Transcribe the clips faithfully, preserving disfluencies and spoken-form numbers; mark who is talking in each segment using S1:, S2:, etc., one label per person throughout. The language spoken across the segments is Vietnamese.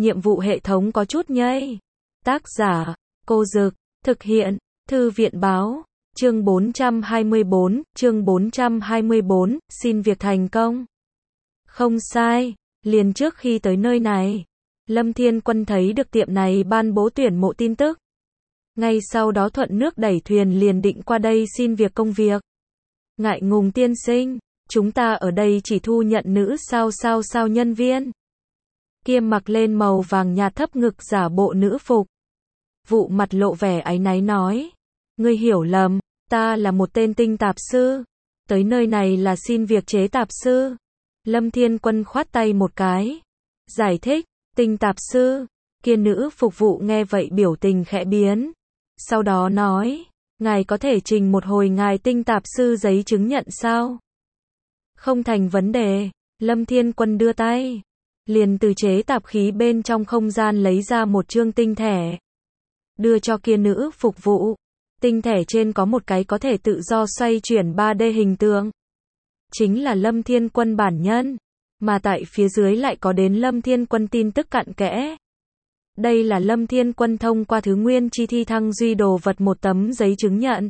S1: nhiệm vụ hệ thống có chút nhây. Tác giả, Cô Dực, thực hiện, Thư viện báo, chương bốn trăm hai mươi bốn, chương bốn trăm hai mươi bốn, xin việc thành công. Không sai, liền trước khi tới nơi này, Lâm Thiên Quân thấy được tiệm này ban bố tuyển mộ tin tức. Ngay sau đó thuận nước đẩy thuyền liền định qua đây xin việc công việc. Ngại ngùng tiên sinh, chúng ta ở đây chỉ thu nhận nữ sao sao sao nhân viên. Kia mặc lên màu vàng nhạt thấp ngực giả bộ nữ phục. Vụ mặt lộ vẻ áy náy nói. Ngươi hiểu lầm, ta là một tên tinh tạp sư. Tới nơi này là xin việc chế tạp sư. Lâm Thiên Quân khoát tay một cái. Giải thích, tinh tạp sư. Kia nữ phục vụ nghe vậy biểu tình khẽ biến. Sau đó nói, ngài có thể trình một hồi ngài tinh tạp sư giấy chứng nhận sao? Không thành vấn đề, Lâm Thiên Quân đưa tay. Liền từ chế tạp khí bên trong không gian lấy ra một chương tinh thẻ. Đưa cho kia nữ phục vụ. Tinh thẻ trên có một cái có thể tự do xoay chuyển ba D hình tượng. Chính là Lâm Thiên Quân bản nhân. Mà tại phía dưới lại có đến Lâm Thiên Quân tin tức cặn kẽ. Đây là Lâm Thiên Quân thông qua thứ nguyên chi thi thăng duy đồ vật một tấm giấy chứng nhận.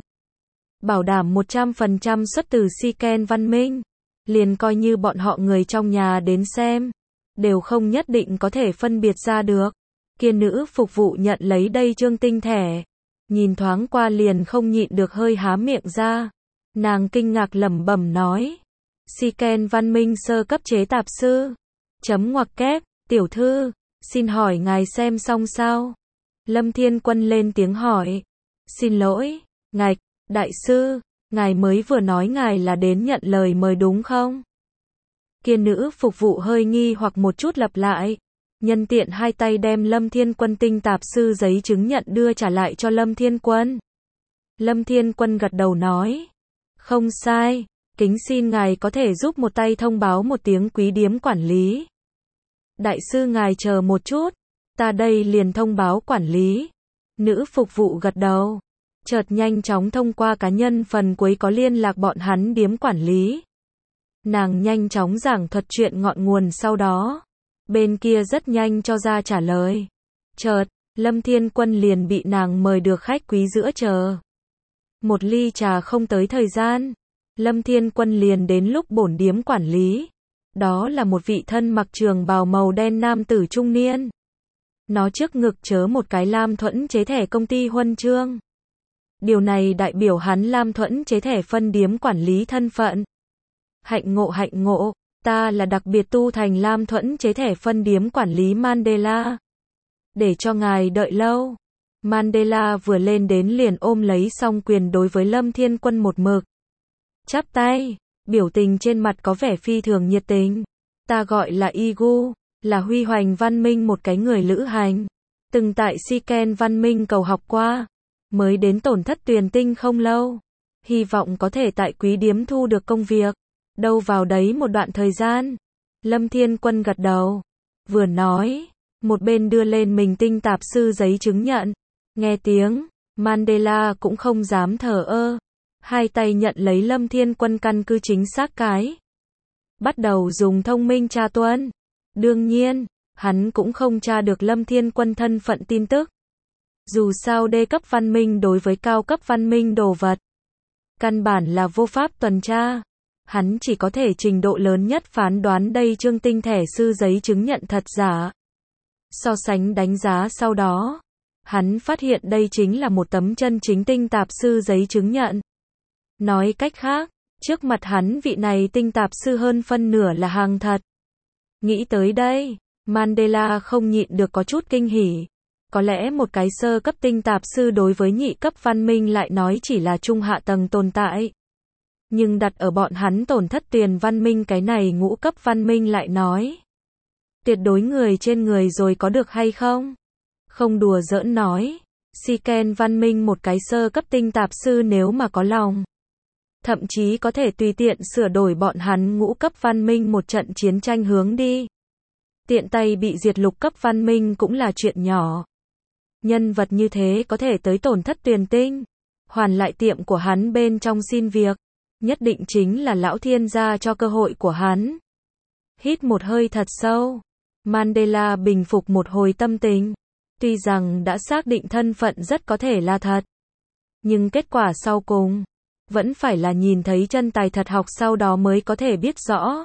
S1: Bảo đảm một trăm phần trăm xuất từ Siken Văn Minh. Liền coi như bọn họ người trong nhà đến xem. Đều không nhất định có thể phân biệt ra được. Kia nữ phục vụ nhận lấy đây chương tinh thẻ. Nhìn thoáng qua liền không nhịn được hơi há miệng ra. Nàng kinh ngạc lẩm bẩm nói. Siken Văn Minh sơ cấp chế tạp sư. Chấm ngoặc kép, tiểu thư. Xin hỏi ngài xem xong sao? Lâm Thiên Quân lên tiếng hỏi. Xin lỗi, ngài, đại sư, ngài mới vừa nói ngài là đến nhận lời mời đúng không? Kia nữ phục vụ hơi nghi hoặc một chút lặp lại. Nhân tiện hai tay đem Lâm Thiên Quân tinh tạp sư giấy chứng nhận đưa trả lại cho Lâm Thiên Quân. Lâm Thiên Quân gật đầu nói. Không sai, kính xin ngài có thể giúp một tay thông báo một tiếng quý điếm quản lý. Đại sư ngài chờ một chút, ta đây liền thông báo quản lý. Nữ phục vụ gật đầu, chợt nhanh chóng thông qua cá nhân phần cuối có liên lạc bọn hắn điếm quản lý. Nàng nhanh chóng giảng thuật chuyện ngọn nguồn sau đó. Bên kia rất nhanh cho ra trả lời. Chợt, Lâm Thiên Quân liền bị nàng mời được khách quý giữa chờ. Một ly trà không tới thời gian, Lâm Thiên Quân liền đến lúc bổn điếm quản lý. Đó là một vị thân mặc trường bào màu đen nam tử trung niên. Nó trước ngực chớ một cái Lam Thuẫn chế thẻ công ty huân chương. Điều này đại biểu hắn Lam Thuẫn chế thẻ phân điếm quản lý thân phận. Hạnh ngộ hạnh ngộ, ta là đặc biệt tu thành Lam Thuẫn chế thẻ phân điếm quản lý Mandela. Để cho ngài đợi lâu. Mandela vừa lên đến liền ôm lấy song quyền đối với Lâm Thiên Quân một mực. Chắp tay. Biểu tình trên mặt có vẻ phi thường nhiệt tình. Ta gọi là Igu, là huy hoành văn minh một cái người lữ hành. Từng tại Siken văn minh cầu học qua. Mới đến tổn thất tuyền tinh không lâu. Hy vọng có thể tại quý điếm thu được công việc. Đâu vào đấy một đoạn thời gian. Lâm Thiên Quân gật đầu. Vừa nói, một bên đưa lên mình tinh tạp sư giấy chứng nhận. Nghe tiếng, Mandela cũng không dám thờ ơ. Hai tay nhận lấy Lâm Thiên Quân căn cứ chính xác cái. Bắt đầu dùng thông minh tra tuân. Đương nhiên, hắn cũng không tra được Lâm Thiên Quân thân phận tin tức. Dù sao đê cấp văn minh đối với cao cấp văn minh đồ vật. Căn bản là vô pháp tuần tra. Hắn chỉ có thể trình độ lớn nhất phán đoán đây chương tinh thẻ sư giấy chứng nhận thật giả. So sánh đánh giá sau đó. Hắn phát hiện đây chính là một tấm chân chính tinh tạp sư giấy chứng nhận. Nói cách khác, trước mặt hắn vị này tinh tạp sư hơn phân nửa là hàng thật. Nghĩ tới đây, Mandela không nhịn được có chút kinh hỉ. Có lẽ một cái sơ cấp tinh tạp sư đối với nhị cấp văn minh lại nói chỉ là trung hạ tầng tồn tại. Nhưng đặt ở bọn hắn tổn thất tuyền văn minh cái này ngũ cấp văn minh lại nói. Tuyệt đối người trên người rồi có được hay không? Không đùa giỡn nói. Siken văn minh một cái sơ cấp tinh tạp sư nếu mà có lòng. Thậm chí có thể tùy tiện sửa đổi bọn hắn ngũ cấp văn minh một trận chiến tranh hướng đi. Tiện tay bị diệt lục cấp văn minh cũng là chuyện nhỏ. Nhân vật như thế có thể tới tổn thất tuyền tinh. Hoàn lại tiệm của hắn bên trong xin việc. Nhất định chính là lão thiên gia cho cơ hội của hắn. Hít một hơi thật sâu. Mandela bình phục một hồi tâm tình. Tuy rằng đã xác định thân phận rất có thể là thật, nhưng kết quả sau cùng vẫn phải là nhìn thấy chân tài thật học sau đó mới có thể biết rõ.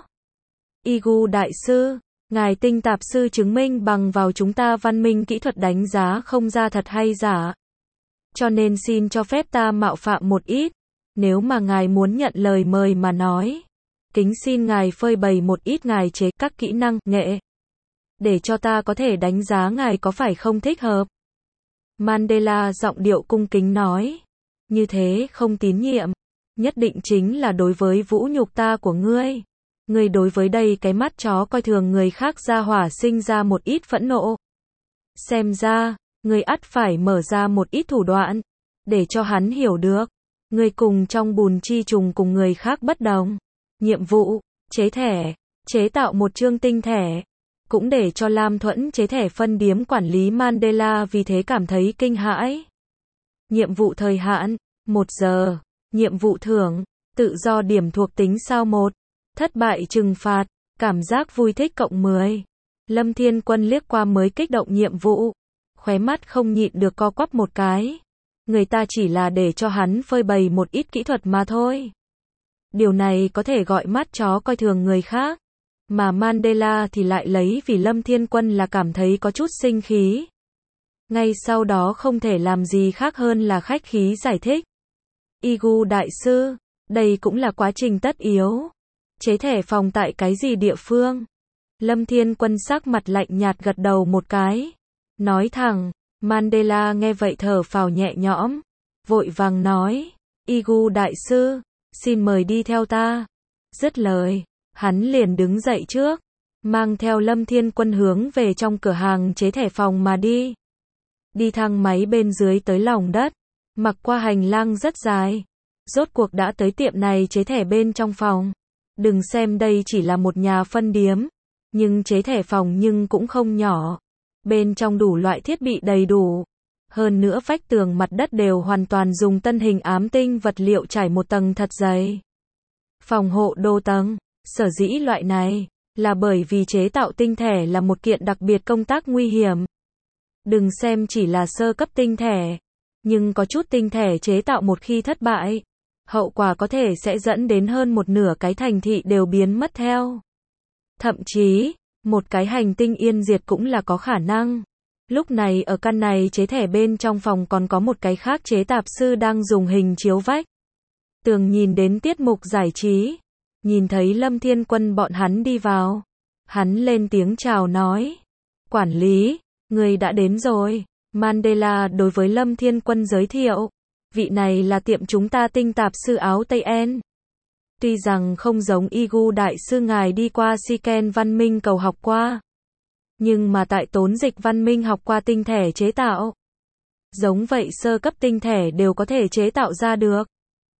S1: Igu đại sư, ngài tinh tạp sư chứng minh bằng vào chúng ta văn minh kỹ thuật đánh giá không ra thật hay giả. Cho nên xin cho phép ta mạo phạm một ít. Nếu mà ngài muốn nhận lời mời mà nói, kính xin ngài phơi bày một ít ngài chế các kỹ năng, nghệ, để cho ta có thể đánh giá ngài có phải không thích hợp. Mandela giọng điệu cung kính nói. Như thế không tín nhiệm. Nhất định chính là đối với vũ nhục ta của ngươi. Ngươi đối với đây cái mắt chó coi thường người khác ra hỏa sinh ra một ít phẫn nộ. Xem ra, ngươi ắt phải mở ra một ít thủ đoạn, để cho hắn hiểu được. Ngươi cùng trong bùn chi trùng cùng người khác bất đồng. Nhiệm vụ, chế thẻ, chế tạo một chương tinh thẻ. Cũng để cho Lam Thuẫn chế thẻ phân điếm quản lý Mandela vì thế cảm thấy kinh hãi. Nhiệm vụ thời hạn, một giờ. Nhiệm vụ thưởng, tự do điểm thuộc tính sao một. Thất bại trừng phạt, cảm giác vui thích cộng mười. Lâm Thiên Quân liếc qua mới kích động nhiệm vụ. Khóe mắt không nhịn được co quắp một cái. Người ta chỉ là để cho hắn phơi bày một ít kỹ thuật mà thôi. Điều này có thể gọi mắt chó coi thường người khác. Mà Mandela thì lại lấy vì Lâm Thiên Quân là cảm thấy có chút sinh khí. Ngay sau đó không thể làm gì khác hơn là khách khí giải thích. Igu đại sư, đây cũng là quá trình tất yếu. Chế thẻ phòng tại cái gì địa phương? Lâm Thiên Quân sắc mặt lạnh nhạt gật đầu một cái. Nói thẳng, Mandela nghe vậy thở phào nhẹ nhõm. Vội vàng nói, Igu đại sư, xin mời đi theo ta. Dứt lời, hắn liền đứng dậy trước, mang theo Lâm Thiên Quân hướng về trong cửa hàng chế thẻ phòng mà đi. Đi thang máy bên dưới tới lòng đất, mặc qua hành lang rất dài. Rốt cuộc đã tới tiệm này chế thẻ bên trong phòng. Đừng xem đây chỉ là một nhà phân điếm, nhưng chế thẻ phòng nhưng cũng không nhỏ. Bên trong đủ loại thiết bị đầy đủ. Hơn nữa vách tường mặt đất đều hoàn toàn dùng tân hình ám tinh vật liệu trải một tầng thật dày. Phòng hộ đô tầng, sở dĩ loại này, là bởi vì chế tạo tinh thẻ là một kiện đặc biệt công tác nguy hiểm. Đừng xem chỉ là sơ cấp tinh thẻ, nhưng có chút tinh thẻ chế tạo một khi thất bại, hậu quả có thể sẽ dẫn đến hơn một nửa cái thành thị đều biến mất theo. Thậm chí, một cái hành tinh yên diệt cũng là có khả năng. Lúc này ở căn này chế thẻ bên trong phòng còn có một cái khác chế tạp sư đang dùng hình chiếu vách tường nhìn đến tiết mục giải trí. Nhìn thấy Lâm Thiên Quân bọn hắn đi vào, hắn lên tiếng chào nói. Quản lý, người đã đến rồi. Mandela đối với Lâm Thiên Quân giới thiệu. Vị này là tiệm chúng ta tinh tạp sư áo Tây En. Tuy rằng không giống Igu đại sư ngài đi qua Siken văn minh cầu học qua, nhưng mà tại tốn dịch văn minh học qua tinh thẻ chế tạo. Giống vậy sơ cấp tinh thẻ đều có thể chế tạo ra được.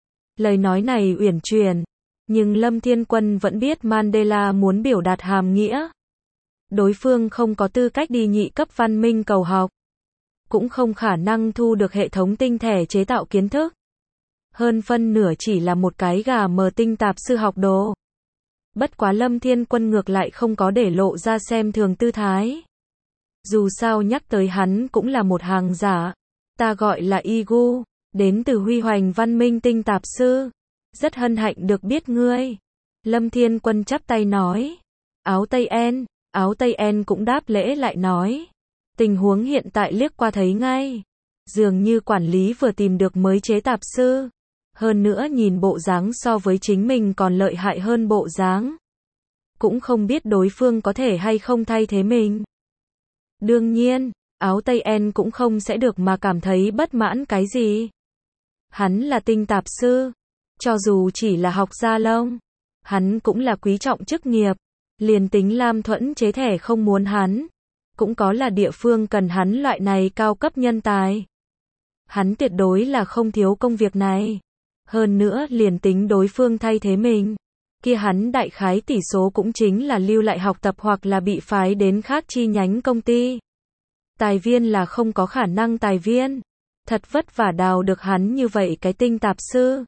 S1: Lời nói này uyển chuyển, nhưng Lâm Thiên Quân vẫn biết Mandela muốn biểu đạt hàm nghĩa. Đối phương không có tư cách đi nhị cấp văn minh cầu học, cũng không khả năng thu được hệ thống tinh thẻ chế tạo kiến thức. Hơn phân nửa chỉ là một cái gà mờ tinh tạp sư học đồ. Bất quá Lâm Thiên Quân ngược lại không có để lộ ra xem thường tư thái. Dù sao nhắc tới hắn cũng là một hàng giả. Ta gọi là Igu, đến từ Huy Hoành văn minh tinh tạp sư. Rất hân hạnh được biết ngươi. Lâm Thiên Quân chắp tay nói. Áo Tây En, áo Tây En cũng đáp lễ lại nói. Tình huống hiện tại liếc qua thấy ngay. Dường như quản lý vừa tìm được mới chế tạp sư. Hơn nữa nhìn bộ dáng so với chính mình còn lợi hại hơn bộ dáng. Cũng không biết đối phương có thể hay không thay thế mình. Đương nhiên, áo Tây En cũng không sẽ được mà cảm thấy bất mãn cái gì. Hắn là tinh tạp sư. Cho dù chỉ là học gia lông, hắn cũng là quý trọng chức nghiệp. Liền tính Lam Thuẫn chế thẻ không muốn hắn, cũng có là địa phương cần hắn loại này cao cấp nhân tài. Hắn tuyệt đối là không thiếu công việc này. Hơn nữa liền tính đối phương thay thế mình, kia hắn đại khái tỷ số cũng chính là lưu lại học tập hoặc là bị phái đến khác chi nhánh công ty. Tài viên là không có khả năng tài viên. Thật vất vả đào được hắn như vậy cái tinh tạp sư.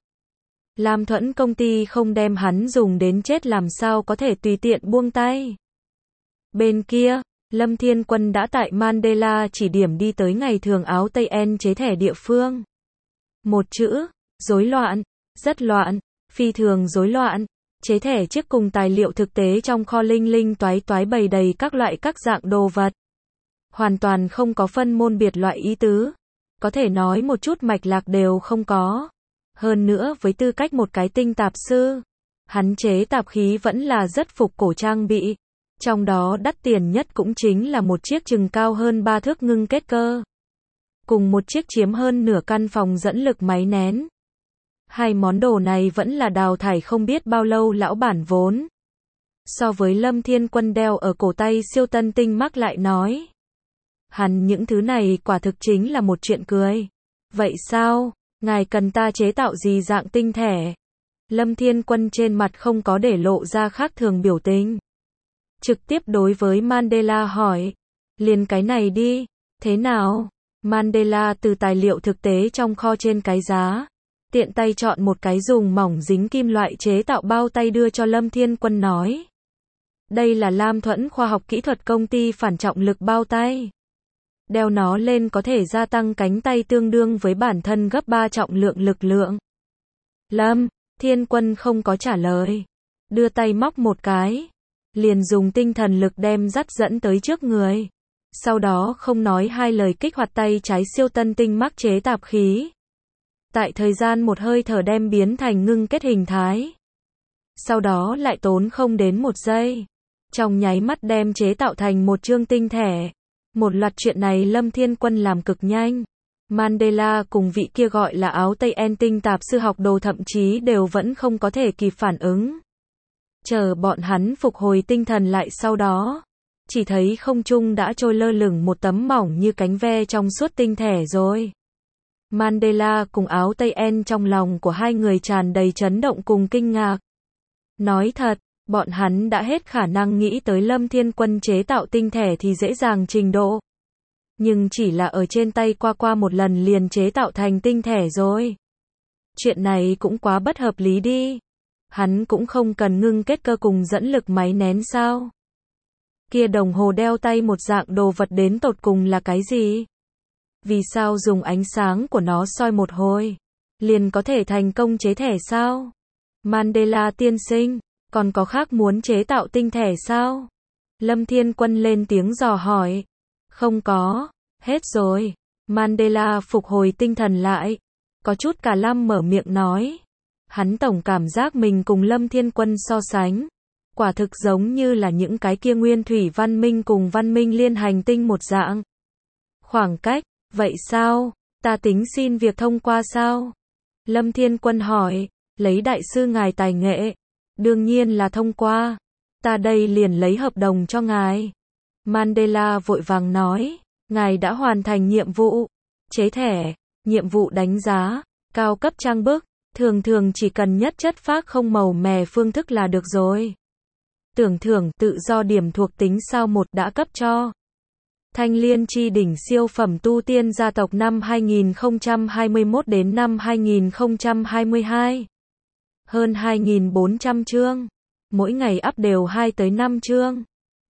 S1: Lam Thuẫn công ty không đem hắn dùng đến chết làm sao có thể tùy tiện buông tay. Bên kia, Lâm Thiên Quân đã tại Mandela chỉ điểm đi tới ngày thường áo Tây En chế thẻ địa phương. Một chữ, rối loạn, rất loạn, phi thường rối loạn. Chế thẻ chiếc cùng tài liệu thực tế trong kho linh linh toái toái bày đầy các loại các dạng đồ vật. Hoàn toàn không có phân môn biệt loại ý tứ. Có thể nói một chút mạch lạc đều không có. Hơn nữa với tư cách một cái tinh tạp sư, hắn chế tạp khí vẫn là rất phục cổ trang bị. Trong đó đắt tiền nhất cũng chính là một chiếc chừng cao hơn ba thước ngưng kết cơ. Cùng một chiếc chiếm hơn nửa căn phòng dẫn lực máy nén. Hai món đồ này vẫn là đào thải không biết bao lâu lão bản vốn. So với Lâm Thiên Quân đeo ở cổ tay siêu tân tinh mắc lại nói. Hắn những thứ này quả thực chính là một chuyện cười. Vậy sao, ngài cần ta chế tạo gì dạng tinh thể? Lâm Thiên Quân trên mặt không có để lộ ra khác thường biểu tình. Trực tiếp đối với Mandela hỏi. Liền cái này đi, thế nào? Mandela từ tài liệu thực tế trong kho trên cái giá. Tiện tay chọn một cái dùng mỏng dính kim loại chế tạo bao tay đưa cho Lâm Thiên Quân nói. Đây là Lam Thuẫn khoa học kỹ thuật công ty phản trọng lực bao tay. Đeo nó lên có thể gia tăng cánh tay tương đương với bản thân gấp ba trọng lượng lực lượng. Lâm Thiên Quân không có trả lời. Đưa tay móc một cái. Liền dùng tinh thần lực đem dắt dẫn tới trước người. Sau đó không nói hai lời kích hoạt tay trái siêu tân tinh mắc chế tạp khí. Tại thời gian một hơi thở đem biến thành ngưng kết hình thái. Sau đó lại tốn không đến một giây. Trong nháy mắt đem chế tạo thành một chương tinh thể. Một loạt chuyện này Lâm Thiên Quân làm cực nhanh. Mandela cùng vị kia gọi là áo Tây En tinh tạp sư học đồ thậm chí đều vẫn không có thể kịp phản ứng. Chờ bọn hắn phục hồi tinh thần lại sau đó. Chỉ thấy không trung đã trôi lơ lửng một tấm mỏng như cánh ve trong suốt tinh thể rồi. Mandela cùng áo Tây En trong lòng của hai người tràn đầy chấn động cùng kinh ngạc. Nói thật, bọn hắn đã hết khả năng nghĩ tới Lâm Thiên Quân chế tạo tinh thể thì dễ dàng trình độ. Nhưng chỉ là ở trên tay qua qua một lần liền chế tạo thành tinh thể rồi. Chuyện này cũng quá bất hợp lý đi. Hắn cũng không cần ngưng kết cơ cùng dẫn lực máy nén sao? Kia đồng hồ đeo tay một dạng đồ vật đến tột cùng là cái gì? Vì sao dùng ánh sáng của nó soi một hồi, liền có thể thành công chế thể sao? Mandela tiên sinh, còn có khác muốn chế tạo tinh thể sao? Lâm Thiên Quân lên tiếng dò hỏi. Không có, hết rồi. Mandela phục hồi tinh thần lại. Có chút cả lăm mở miệng nói. Hắn tổng cảm giác mình cùng Lâm Thiên Quân so sánh. Quả thực giống như là những cái kia nguyên thủy văn minh cùng văn minh liên hành tinh một dạng. Khoảng cách, vậy sao? Ta tính xin việc thông qua sao? Lâm Thiên Quân hỏi, lấy đại sư ngài tài nghệ. Đương nhiên là thông qua. Ta đây liền lấy hợp đồng cho ngài. Mandela vội vàng nói, ngài đã hoàn thành nhiệm vụ. Chế thẻ, nhiệm vụ đánh giá, cao cấp trang bức, thường thường chỉ cần nhất chất phác không màu mè phương thức là được rồi. Tưởng thưởng tự do điểm thuộc tính sao một đã cấp cho. Thanh Liên chi đỉnh siêu phẩm tu tiên gia tộc năm hai nghìn không trăm hai mươi mốt đến năm hai nghìn không trăm hai mươi hai. Hơn hai nghìn bốn trăm chương. Mỗi ngày up đều hai tới năm chương.